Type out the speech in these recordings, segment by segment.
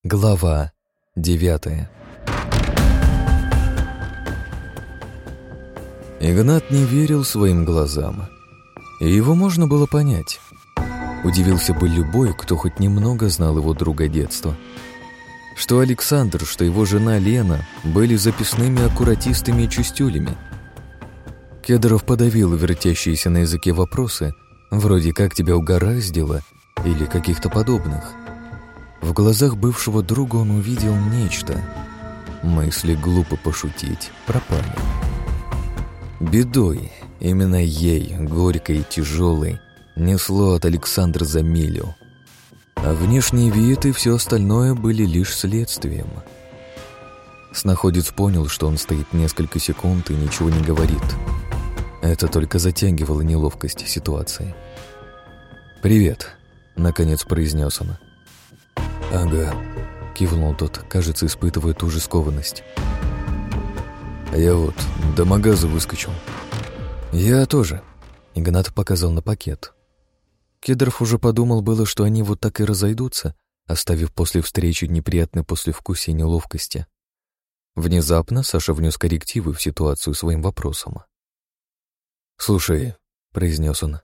Глава 9. Игнат не верил своим глазам, и его можно было понять. Удивился бы любой, кто хоть немного знал его друга детства. Что Александр, что его жена Лена были записными аккуратистами и чистюлями. Кедров подавил вертящиеся на языке вопросы, вроде «как тебя угораздило» или каких-то подобных. В глазах бывшего друга он увидел нечто. Мысли глупо пошутить пропали. Бедой, именно ей, горькой и тяжелой, несло от Александра за милю. А внешний вид и все остальное были лишь следствием. Снаходец понял, что он стоит несколько секунд и ничего не говорит. Это только затягивало неловкость ситуации. «Привет», — наконец произнес он. «Ага», — кивнул тот, кажется, испытывая ту же скованность. «А я вот до магаза выскочил». «Я тоже», — Игнат показал на пакет. Кедров уже подумал было, что они вот так и разойдутся, оставив после встречи неприятное послевкусие и неловкости. Внезапно Саша внес коррективы в ситуацию своим вопросом. «Слушай», — произнес он,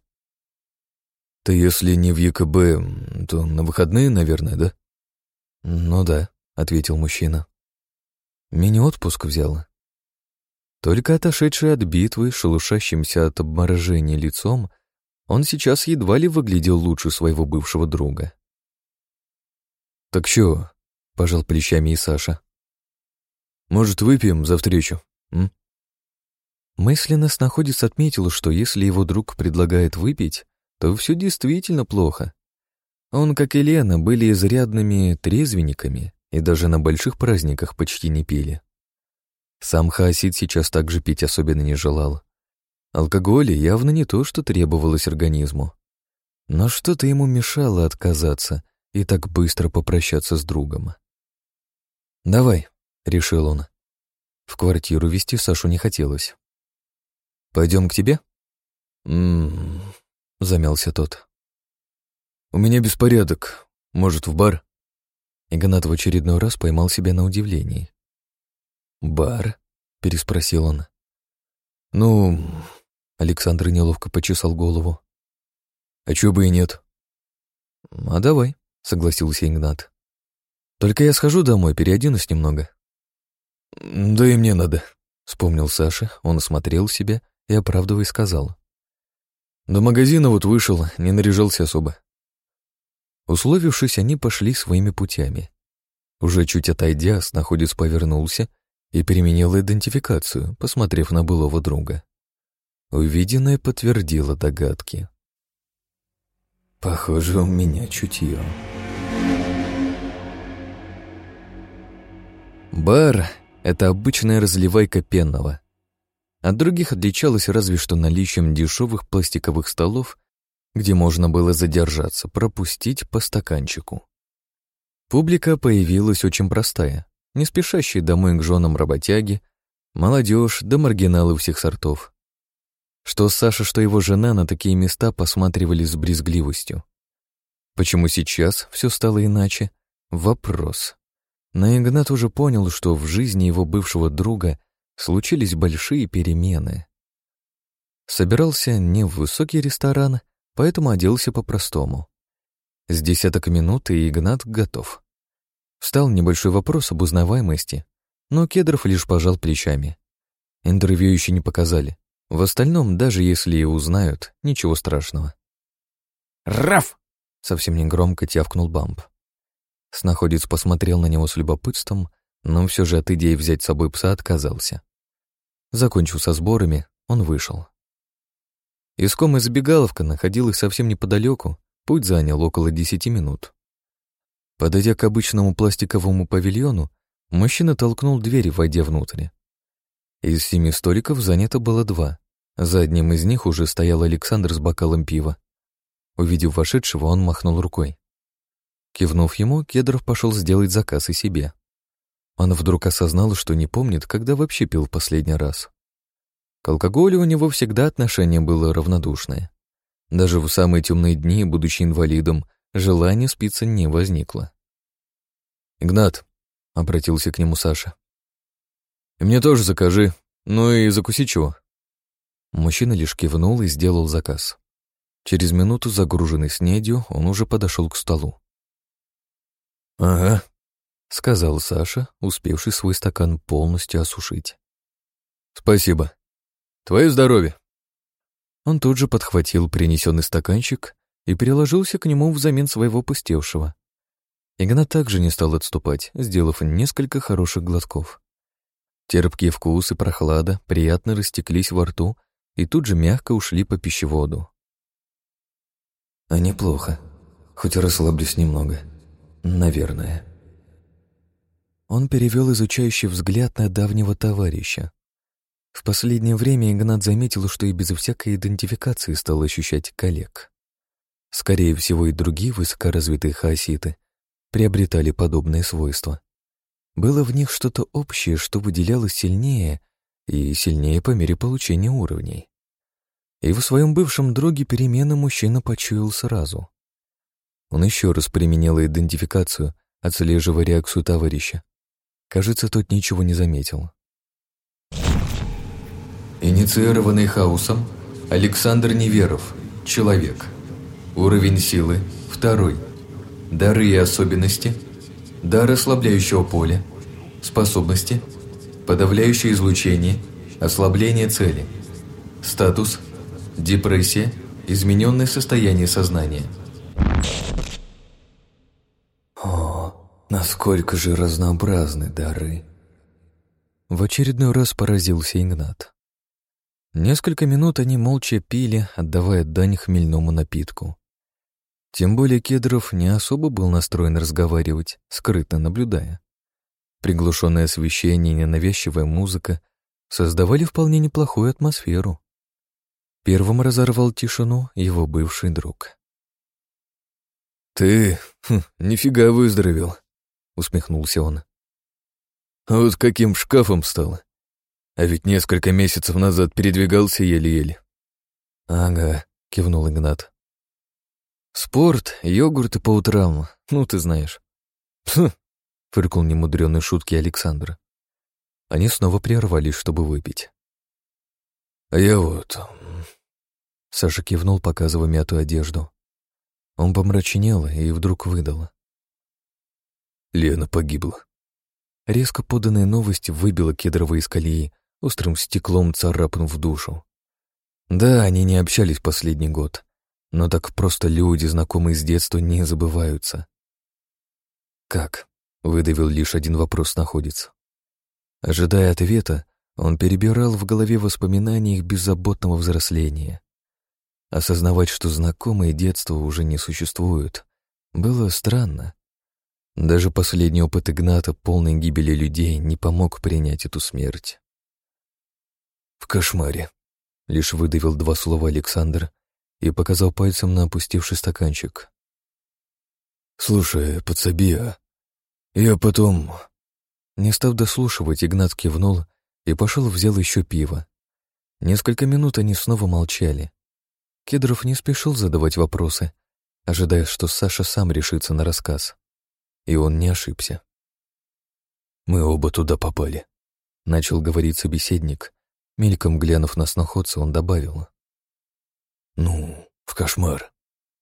— «ты если не в ЕКБ, то на выходные, наверное, да?» «Ну да», — ответил мужчина. «Мини-отпуск взяла». Только отошедший от битвы, шелушащимся от обморожения лицом, он сейчас едва ли выглядел лучше своего бывшего друга. «Так чё?» — пожал плечами и Саша. «Может, выпьем за встречу, м?» Мысленно снаходец отметил, что если его друг предлагает выпить, то все действительно плохо. Он, как и Лена, были изрядными трезвенниками и даже на больших праздниках почти не пили. Сам Хаосид сейчас также пить особенно не желал. Алкоголь явно не то, что требовалось организму. Но что-то ему мешало отказаться и так быстро попрощаться с другом. «Давай», — решил он. В квартиру везти Сашу не хотелось. «Пойдем к тебе?» Замялся тот. «У меня беспорядок. Может, в бар?» Игнат в очередной раз поймал себя на удивлении. «Бар?» — переспросил он. «Ну...» — Александр неловко почесал голову. «А чё бы и нет?» «А давай», — согласился Игнат. «Только я схожу домой, переоденусь немного». «Да и мне надо», — вспомнил Саша. Он осмотрел себя и, оправдываясь, сказал. «До магазина вот вышел, не наряжался особо». Условившись, они пошли своими путями. Уже чуть отойдя, снаходец повернулся и переменил идентификацию, посмотрев на былого друга. Увиденное подтвердило догадки. «Похоже, у меня чутье». Бар — это обычная разливайка пенного. От других отличалась разве что наличием дешевых пластиковых столов, где можно было задержаться, пропустить по стаканчику. Публика появилась очень простая, не спешащие домой к женам работяги, молодежь да маргиналы всех сортов. Что Саша, что его жена на такие места посматривали с брезгливостью. Почему сейчас все стало иначе? Вопрос. Но Игнат уже понял, что в жизни его бывшего друга случились большие перемены. Собирался не в высокий ресторан, поэтому оделся по-простому. С десяток минут, и Игнат готов. Встал небольшой вопрос об узнаваемости, но Кедров лишь пожал плечами. Интервью еще не показали. В остальном, даже если и узнают, ничего страшного. «Раф!» — совсем негромко тявкнул Бамп. Снаходец посмотрел на него с любопытством, но все же от идеи взять с собой пса отказался. Закончив со сборами, он вышел. Искомая забегаловка находилась совсем неподалеку, путь занял около 10 минут. Подойдя к обычному пластиковому павильону, мужчина толкнул дверь, войдя внутрь. Из 7 столиков занято было 2. За одним из них уже стоял Александр с бокалом пива. Увидев вошедшего, он махнул рукой. Кивнув ему, Кедров пошел сделать заказ и себе. Он вдруг осознал, что не помнит, когда вообще пил в последний раз. К алкоголю у него всегда отношение было равнодушное. Даже в самые темные дни, будучи инвалидом, желания спиться не возникло. «Игнат», — обратился к нему Саша, — «и мне тоже закажи, ну и закуси чего». Мужчина лишь кивнул и сделал заказ. Через минуту, загруженный снедью, он уже подошел к столу. «Ага», — сказал Саша, успевший свой стакан полностью осушить. «Спасибо. Твое здоровье». Он тут же подхватил принесенный стаканчик и переложился к нему взамен своего пустевшего. Игнат также не стал отступать, сделав несколько хороших глотков. Терпкий вкус и прохлада приятно растеклись во рту и тут же мягко ушли по пищеводу. «А неплохо. Хоть расслаблюсь немного. Наверное». Он перевел изучающий взгляд на давнего товарища. В последнее время Игнат заметил, что и без всякой идентификации стал ощущать коллег. Скорее всего, и другие высокоразвитые хаоситы приобретали подобные свойства. Было в них что-то общее, что выделялось сильнее и сильнее по мере получения уровней. И в своем бывшем друге перемены мужчина почуял сразу. Он еще раз применил идентификацию, отслеживая реакцию товарища. Кажется, тот ничего не заметил. Инициированный хаосом Александр Неверов, человек. Уровень силы 2. Дары и особенности. Дар ослабляющего поля. Способности. Подавляющее излучение. Ослабление цели. Статус. Депрессия. Измененное состояние сознания. О, насколько же разнообразны дары. В очередной раз поразился Игнат. Несколько минут они молча пили, отдавая дань хмельному напитку. Тем более Кедров не особо был настроен разговаривать, скрытно наблюдая. Приглушенное освещение и ненавязчивая музыка создавали вполне неплохую атмосферу. Первым разорвал тишину его бывший друг. «Ты нифига выздоровел», — усмехнулся он. «А вот каким шкафом стал? А ведь несколько месяцев назад передвигался еле-еле». «Ага», — кивнул Игнат. «Спорт, йогурты по утрам, ну ты знаешь». Фыркнул немудрёной шутки Александра. Они снова прервались, чтобы выпить. «А я вот...» Саша кивнул, показывая мятую одежду. Он помрачнел и вдруг выдал. «Лена погибла». Резко поданная новость выбила Кедрова из колеи, острым стеклом царапнув в душу. Да, они не общались последний год, но так просто люди, знакомые с детства, не забываются. «Как?» — выдавил лишь один вопрос находится. Ожидая ответа, он перебирал в голове воспоминания их беззаботного взросления. Осознавать, что знакомые детства уже не существуют, было странно. Даже последний опыт Игната полной гибели людей не помог принять эту смерть. «В кошмаре», — лишь выдавил 2 слова Александр и показал пальцем на опустевший стаканчик. «Слушай, подсоби, я потом...» Не став дослушивать, Игнат кивнул и пошел взял еще пиво. Несколько минут они снова молчали. Кедров не спешил задавать вопросы, ожидая, что Саша сам решится на рассказ. И он не ошибся. «Мы оба туда попали», — начал говорить собеседник. Мельком глянув на сноходца, он добавил. «Ну, в кошмар».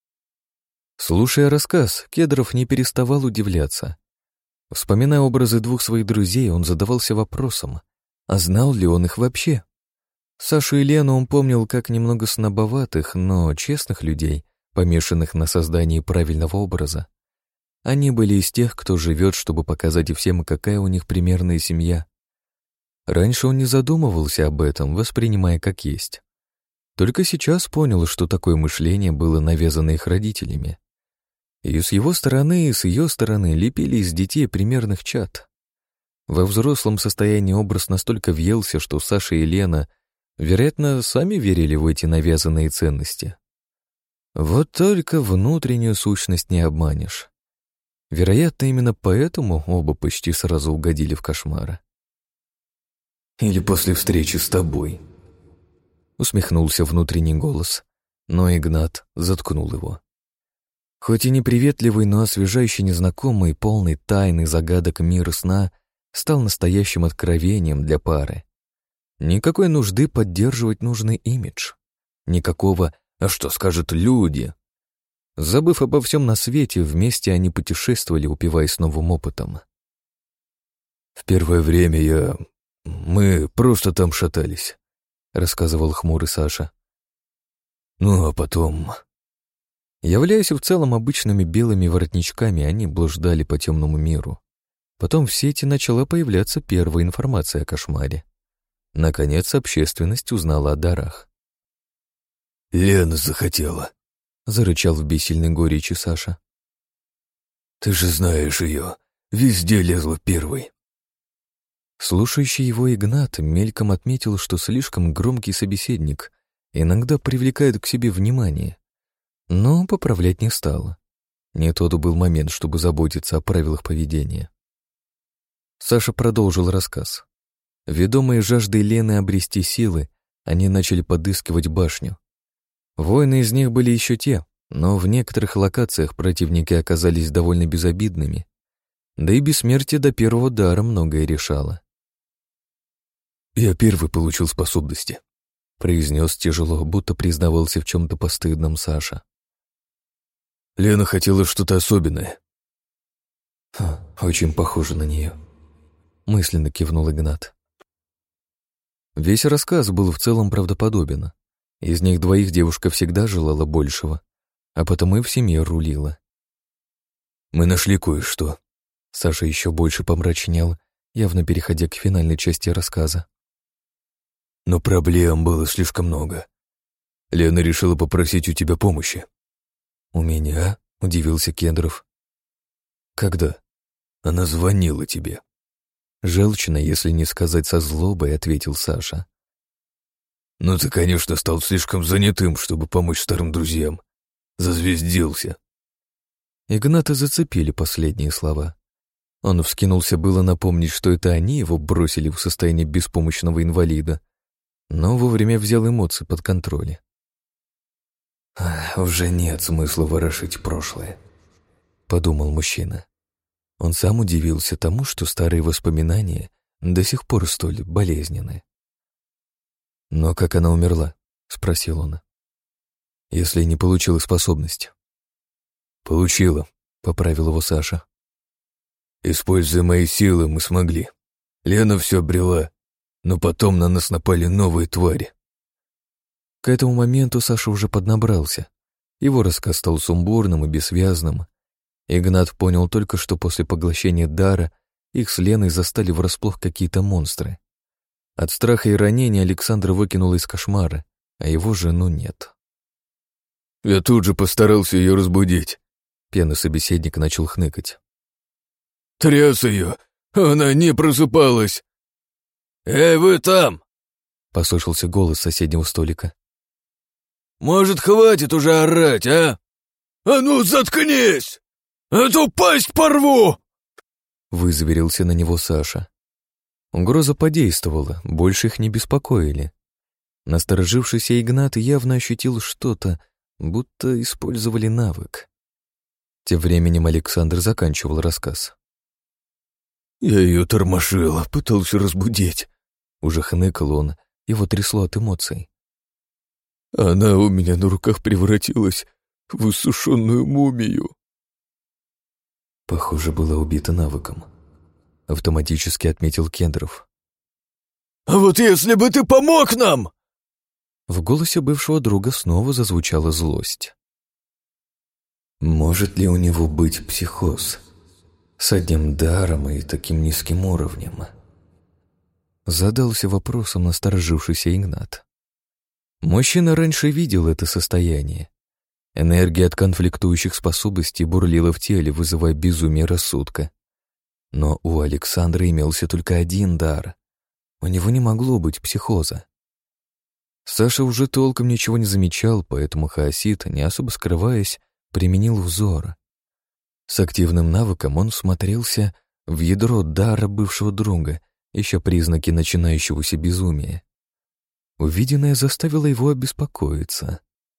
Слушая рассказ, Кедров не переставал удивляться. Вспоминая образы 2 своих друзей, он задавался вопросом, а знал ли он их вообще? Сашу и Лену он помнил как немного снобоватых, но честных людей, помешанных на создании правильного образа. Они были из тех, кто живет, чтобы показать всем, какая у них примерная семья. Раньше он не задумывался об этом, воспринимая как есть. Только сейчас понял, что такое мышление было навязано их родителями. И с его стороны, и с ее стороны лепили из детей примерных чад. Во взрослом состоянии образ настолько въелся, что Саша и Лена, вероятно, сами верили в эти навязанные ценности. Вот только внутреннюю сущность не обманешь. Вероятно, именно поэтому оба почти сразу угодили в кошмары. «Или после встречи с тобой», — усмехнулся внутренний голос, но Игнат заткнул его. Хоть и неприветливый, но освежающий незнакомый, полный тайн и загадок мира сна стал настоящим откровением для пары. Никакой нужды поддерживать нужный имидж. Никакого «а что скажут люди?». Забыв обо всем на свете, вместе они путешествовали, упиваясь новым опытом. «В первое время мы просто там шатались», — рассказывал хмурый Саша. «Ну, а потом...» Являясь в целом обычными белыми воротничками, они блуждали по темному миру. Потом в сети начала появляться первая информация о кошмаре. Наконец, общественность узнала о дарах. «Лена захотела», — зарычал в бессильной горечи Саша. «Ты же знаешь ее, везде лезла первой». Слушающий его Игнат мельком отметил, что слишком громкий собеседник иногда привлекает к себе внимание, но поправлять не стал. Не тот был момент, чтобы заботиться о правилах поведения. Саша продолжил рассказ. Ведомые жаждой Лены обрести силы, они начали подыскивать башню. Воины из них были еще те, но в некоторых локациях противники оказались довольно безобидными, да и бессмертие до первого дара многое решало. «Я первый получил способности», — произнес тяжело, будто признавался в чем-то постыдном Саша. «Лена хотела что-то особенное». «Очень похоже на нее», — мысленно кивнул Игнат. Весь рассказ был в целом правдоподобен. Из них двоих девушка всегда желала большего, а потому и в семье рулила. «Мы нашли кое-что». Саша еще больше помрачнел, явно переходя к финальной части рассказа. «Но проблем было слишком много. Лена решила попросить у тебя помощи». «У меня?» — удивился Кендров. «Когда?» «Она звонила тебе». Желчно, если не сказать со злобой, ответил Саша. «Ну ты, конечно, стал слишком занятым, чтобы помочь старым друзьям. Зазвездился». Игната зацепили последние слова. Он вскинулся было напомнить, что это они его бросили в состояние беспомощного инвалида, но вовремя взял эмоции под контроль. «Уже нет смысла ворошить прошлое», — подумал мужчина. Он сам удивился тому, что старые воспоминания до сих пор столь болезненны. «Но как она умерла?» — спросил он. «Если не получила способность». «Получила», — поправил его Саша. «Используя мои силы, мы смогли. Лена все обрела, но потом на нас напали новые твари». К этому моменту Саша уже поднабрался. Его рассказ стал сумбурным и бессвязным. Игнат понял только, что после поглощения дара их с Леной застали врасплох какие-то монстры. От страха и ранения Александра выкинула из кошмара, а его жену нет. «Я тут же постарался ее разбудить», — пьяный собеседник начал хныкать. «Тряс ее, она не просыпалась». «Эй, вы там!» — послышался голос с соседнего столика. «Может, хватит уже орать, а? А ну, заткнись! А то пасть порву!» Вызверился на него Саша. Угроза подействовала, больше их не беспокоили. Насторожившийся Игнат явно ощутил что-то, будто использовали навык. Тем временем Александр заканчивал рассказ. «Я ее тормошил, пытался разбудить», — уже хныкал он, его трясло от эмоций. «Она у меня на руках превратилась в иссушенную мумию». Похоже, была убита навыком. Автоматически отметил Кендров. «А вот если бы ты помог нам!» В голосе бывшего друга снова зазвучала злость. Может ли у него быть психоз? С одним даром и таким низким уровнем? Задался вопросом насторожившийся Игнат. Мужчина раньше видел это состояние. Энергия от конфликтующих способностей бурлила в теле, вызывая безумие рассудка. Но у Александра имелся только один дар. У него не могло быть психоза. Саша уже толком ничего не замечал, поэтому хаосит, не особо скрываясь, применил взор. С активным навыком он всмотрелся в ядро дара бывшего друга, ища признаки начинающегося безумия. Увиденное заставило его обеспокоиться.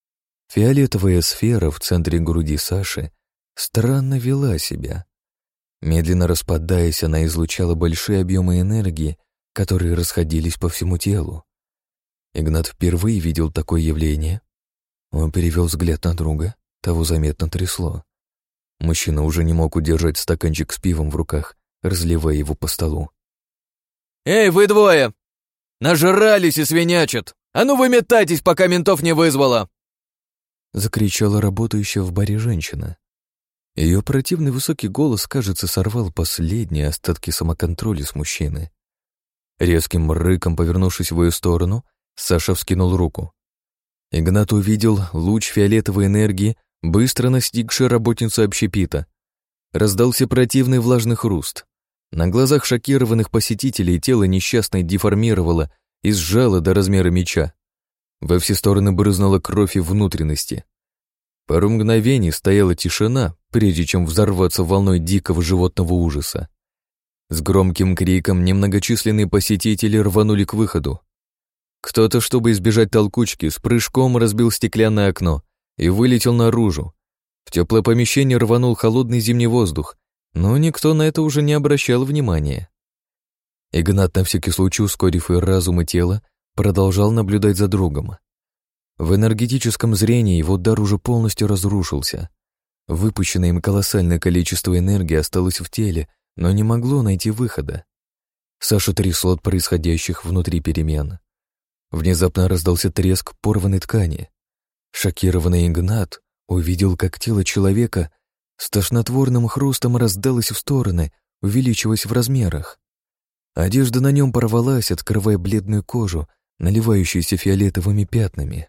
Фиолетовая сфера в центре груди Саши странно вела себя. Медленно распадаясь, она излучала большие объемы энергии, которые расходились по всему телу. Игнат впервые видел такое явление. Он перевел взгляд на друга, того заметно трясло. Мужчина уже не мог удержать стаканчик с пивом в руках, разливая его по столу. «Эй, вы двое! Нажрались и свинячат! А ну выметайтесь, пока ментов не вызвала!» Закричала работающая в баре женщина. Ее противный высокий голос, кажется, сорвал последние остатки самоконтроля с мужчины. Резким рыком, повернувшись в ее сторону, Саша вскинул руку. Игнат увидел луч фиолетовой энергии, быстро настигший работницу общепита. Раздался противный влажный хруст. На глазах шокированных посетителей тело несчастной деформировало и сжало до размера меча. Во все стороны брызнула кровь и внутренности. Пару мгновений стояла тишина, прежде чем взорваться волной дикого животного ужаса. С громким криком немногочисленные посетители рванули к выходу. Кто-то, чтобы избежать толкучки, с прыжком разбил стеклянное окно и вылетел наружу. В теплое помещение рванул холодный зимний воздух, но никто на это уже не обращал внимания. Игнат, на всякий случай ускорив и разум, и тело, продолжал наблюдать за другом. В энергетическом зрении его дар уже полностью разрушился. Выпущенное им колоссальное количество энергии осталось в теле, но не могло найти выхода. Сашу трясло от происходящих внутри перемен. Внезапно раздался треск порванной ткани. Шокированный Игнат увидел, как тело человека с тошнотворным хрустом раздалось в стороны, увеличиваясь в размерах. Одежда на нем порвалась, открывая бледную кожу, наливающуюся фиолетовыми пятнами.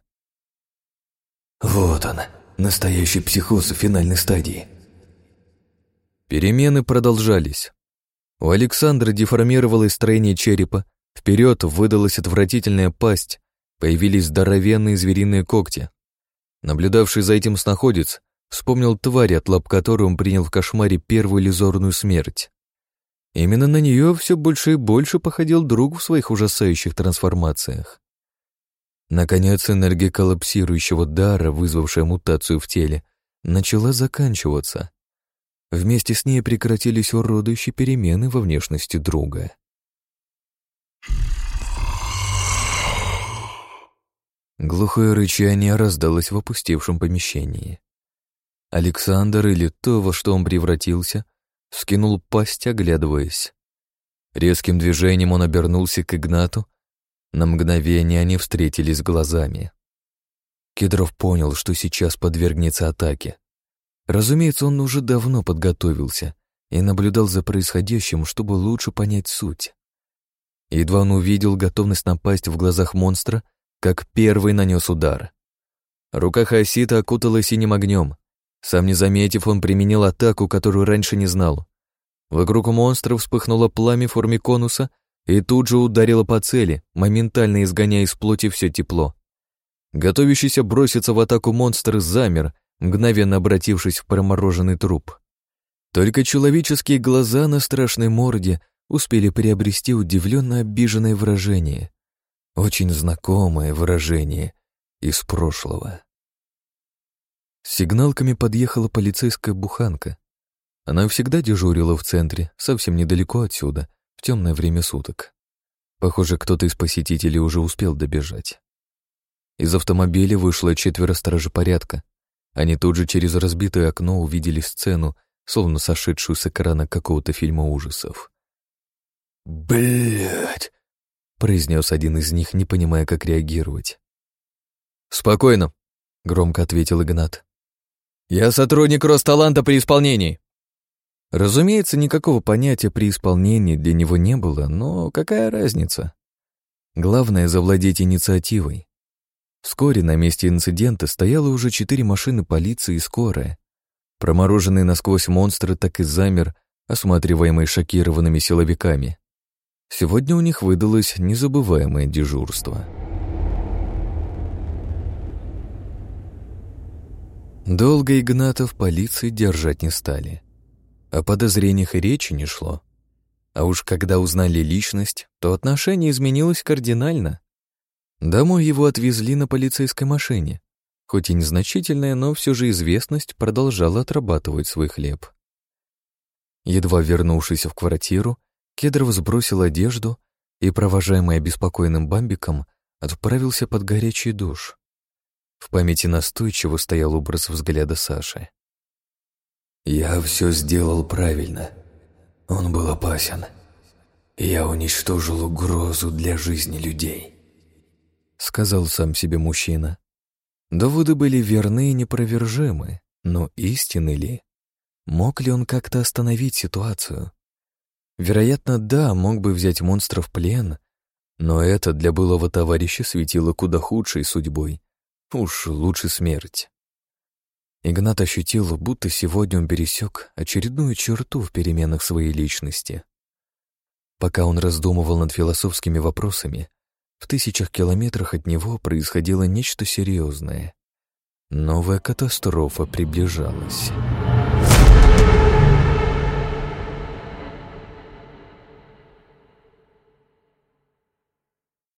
Вот он, настоящий психоз в финальной стадии. Перемены продолжались. У Александра деформировалось строение черепа, вперед выдалась отвратительная пасть, появились здоровенные звериные когти. Наблюдавший за этим снаходец вспомнил тварь, от лап которой он принял в кошмаре первую иллюзорную смерть. Именно на нее все больше и больше походил друг в своих ужасающих трансформациях. Наконец, энергия коллапсирующего дара, вызвавшая мутацию в теле, начала заканчиваться. Вместе с ней прекратились уродующие перемены во внешности друга. Глухое рычание раздалось в опустевшем помещении. Александр, или то, во что он превратился, вскинул пасть, оглядываясь. Резким движением он обернулся к Игнату. На мгновение они встретились глазами. Кедров понял, что сейчас подвергнется атаке. Разумеется, он уже давно подготовился и наблюдал за происходящим, чтобы лучше понять суть. Едва он увидел готовность напасть в глазах монстра, как первый нанес удар. Рука Хасита окутала синим огнем. Сам не заметив, он применил атаку, которую раньше не знал. Вокруг монстра вспыхнуло пламя в форме конуса и тут же ударило по цели, моментально изгоняя из плоти все тепло. Готовящийся броситься в атаку монстр замер, мгновенно обратившись в промороженный труп. Только человеческие глаза на страшной морде успели приобрести удивленно обиженное выражение. Очень знакомое выражение из прошлого. С сигналками подъехала полицейская буханка. Она всегда дежурила в центре, совсем недалеко отсюда, в темное время суток. Похоже, кто-то из посетителей уже успел добежать. Из автомобиля вышло 4 стражей порядка. Они тут же через разбитое окно увидели сцену, словно сошедшую с экрана какого-то фильма ужасов. «Блядь!» — произнес один из них, не понимая, как реагировать. «Спокойно», — громко ответил Игнат. «Я сотрудник Росталанта при исполнении». Разумеется, никакого понятия при исполнении для него не было, но какая разница? Главное — завладеть инициативой. Вскоре на месте инцидента стояло уже 4 машины полиции и скорая. Промороженный насквозь монстр так и замер, осматриваемый шокированными силовиками. Сегодня у них выдалось незабываемое дежурство. Долго Игната в полиции держать не стали. О подозрениях и речи не шло. А уж когда узнали личность, то отношение изменилось кардинально. Домой его отвезли на полицейской машине. Хоть и незначительная, но все же известность продолжала отрабатывать свой хлеб. Едва вернувшись в квартиру, Кедров сбросил одежду и, провожаемый обеспокоенным Бамбиком, отправился под горячий душ. В памяти настойчиво стоял образ взгляда Саши. «Я все сделал правильно. Он был опасен. Я уничтожил угрозу для жизни людей», — сказал сам себе мужчина. Доводы были верны и непровержимы, но истинны ли? Мог ли он как-то остановить ситуацию? Вероятно, да, мог бы взять монстра в плен, но это для былого товарища светило куда худшей судьбой. Уж лучше смерть. Игнат ощутил, будто сегодня он пересек очередную черту в переменах своей личности. Пока он раздумывал над философскими вопросами, в 1000 километрах от него происходило нечто серьезное. Новая катастрофа приближалась.